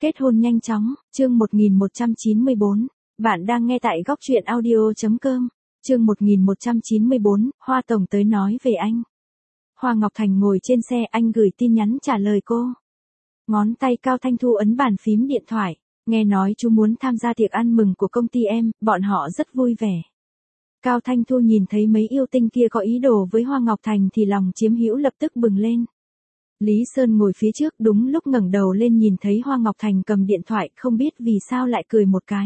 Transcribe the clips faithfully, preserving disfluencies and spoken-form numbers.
Kết hôn nhanh chóng, chương một nghìn một trăm chín mươi bốn. Bạn đang nghe tại góc truyện audio.com. Chương một nghìn một trăm chín mươi bốn, Hoa Tổng tới nói về anh. Hoa Ngọc Thành ngồi trên xe, anh gửi tin nhắn trả lời cô. Ngón tay Cao Thanh Thu ấn bàn phím điện thoại. Nghe nói chú muốn tham gia tiệc ăn mừng của công ty em, bọn họ rất vui vẻ. Cao Thanh Thu nhìn thấy mấy yêu tinh kia có ý đồ với Hoa Ngọc Thành thì lòng chiếm hữu lập tức bừng lên. Lý Sơn ngồi phía trước đúng lúc ngẩng đầu lên nhìn thấy Hoa Ngọc Thành cầm điện thoại, không biết vì sao lại cười một cái.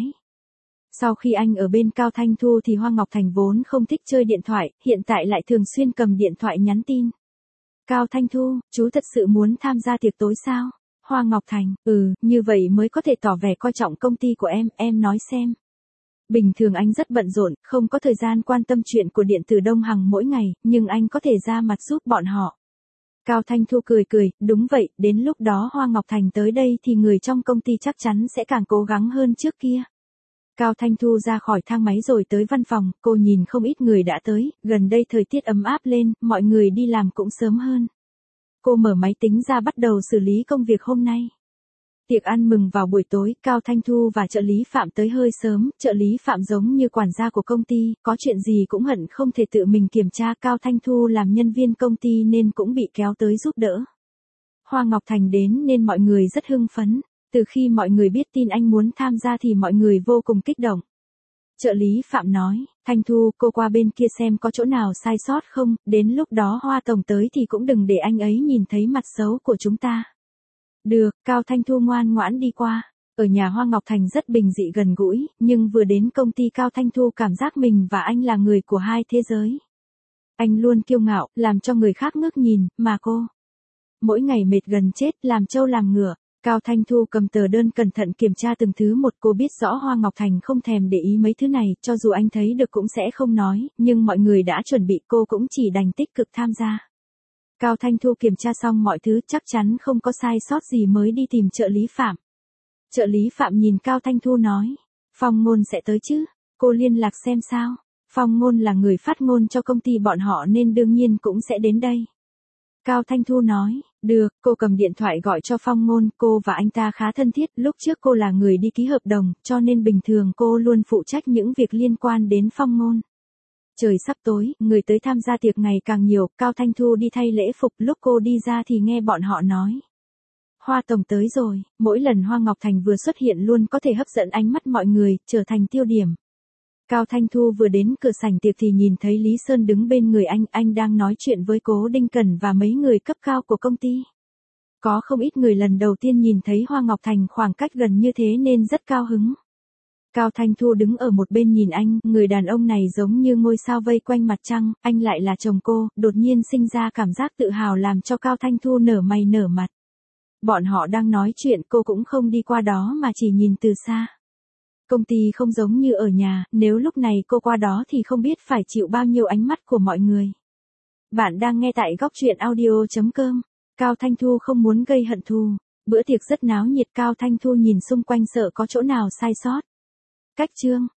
Sau khi anh ở bên Cao Thanh Thu thì Hoa Ngọc Thành vốn không thích chơi điện thoại, hiện tại lại thường xuyên cầm điện thoại nhắn tin. Cao Thanh Thu, chú thật sự muốn tham gia tiệc tối sao? Hoa Ngọc Thành, ừ, như vậy mới có thể tỏ vẻ coi trọng công ty của em, em nói xem. Bình thường anh rất bận rộn, không có thời gian quan tâm chuyện của điện tử Đông Hằng mỗi ngày, nhưng anh có thể ra mặt giúp bọn họ. Cao Thanh Thu cười cười, đúng vậy, đến lúc đó Hoa Ngọc Thành tới đây thì người trong công ty chắc chắn sẽ càng cố gắng hơn trước kia. Cao Thanh Thu ra khỏi thang máy rồi tới văn phòng, cô nhìn không ít người đã tới, gần đây thời tiết ấm áp lên, mọi người đi làm cũng sớm hơn. Cô mở máy tính ra bắt đầu xử lý công việc hôm nay. Tiệc ăn mừng vào buổi tối, Cao Thanh Thu và trợ lý Phạm tới hơi sớm, trợ lý Phạm giống như quản gia của công ty, có chuyện gì cũng hận không thể tự mình kiểm tra. Cao Thanh Thu làm nhân viên công ty nên cũng bị kéo tới giúp đỡ. Hoa Ngọc Thành đến nên mọi người rất hưng phấn, từ khi mọi người biết tin anh muốn tham gia thì mọi người vô cùng kích động. Trợ lý Phạm nói, Thanh Thu, cô qua bên kia xem có chỗ nào sai sót không, đến lúc đó Hoa Tổng tới thì cũng đừng để anh ấy nhìn thấy mặt xấu của chúng ta. Được, Cao Thanh Thu ngoan ngoãn đi qua. Ở nhà Hoa Ngọc Thành rất bình dị gần gũi, nhưng vừa đến công ty Cao Thanh Thu cảm giác mình và anh là người của hai thế giới. Anh luôn kiêu ngạo, làm cho người khác ngước nhìn, mà cô mỗi ngày mệt gần chết, làm trâu làm ngựa. Cao Thanh Thu cầm tờ đơn cẩn thận kiểm tra từng thứ một, cô biết rõ Hoa Ngọc Thành không thèm để ý mấy thứ này, cho dù anh thấy được cũng sẽ không nói, nhưng mọi người đã chuẩn bị cô cũng chỉ đành tích cực tham gia. Cao Thanh Thu kiểm tra xong mọi thứ chắc chắn không có sai sót gì mới đi tìm trợ lý Phạm. Trợ lý Phạm nhìn Cao Thanh Thu nói, Phong Ngôn sẽ tới chứ, cô liên lạc xem sao. Phong Ngôn là người phát ngôn cho công ty bọn họ nên đương nhiên cũng sẽ đến đây. Cao Thanh Thu nói, được, cô cầm điện thoại gọi cho Phong Ngôn, cô và anh ta khá thân thiết, lúc trước cô là người đi ký hợp đồng, cho nên bình thường cô luôn phụ trách những việc liên quan đến Phong Ngôn. Trời sắp tối, người tới tham gia tiệc ngày càng nhiều, Cao Thanh Thu đi thay lễ phục, lúc cô đi ra thì nghe bọn họ nói. Hoa Tổng tới rồi, mỗi lần Hoa Ngọc Thành vừa xuất hiện luôn có thể hấp dẫn ánh mắt mọi người, trở thành tiêu điểm. Cao Thanh Thu vừa đến cửa sảnh tiệc thì nhìn thấy Lý Sơn đứng bên người anh, anh đang nói chuyện với Cố Đinh Cẩn và mấy người cấp cao của công ty. Có không ít người lần đầu tiên nhìn thấy Hoa Ngọc Thành khoảng cách gần như thế nên rất cao hứng. Cao Thanh Thu đứng ở một bên nhìn anh, người đàn ông này giống như ngôi sao vây quanh mặt trăng, anh lại là chồng cô, đột nhiên sinh ra cảm giác tự hào làm cho Cao Thanh Thu nở mày nở mặt. Bọn họ đang nói chuyện, cô cũng không đi qua đó mà chỉ nhìn từ xa. Công ty không giống như ở nhà, nếu lúc này cô qua đó thì không biết phải chịu bao nhiêu ánh mắt của mọi người. Bạn đang nghe tại góc truyện audio.com. Cao Thanh Thu không muốn gây hận thù. Bữa tiệc rất náo nhiệt, Cao Thanh Thu nhìn xung quanh sợ có chỗ nào sai sót. Cách chương.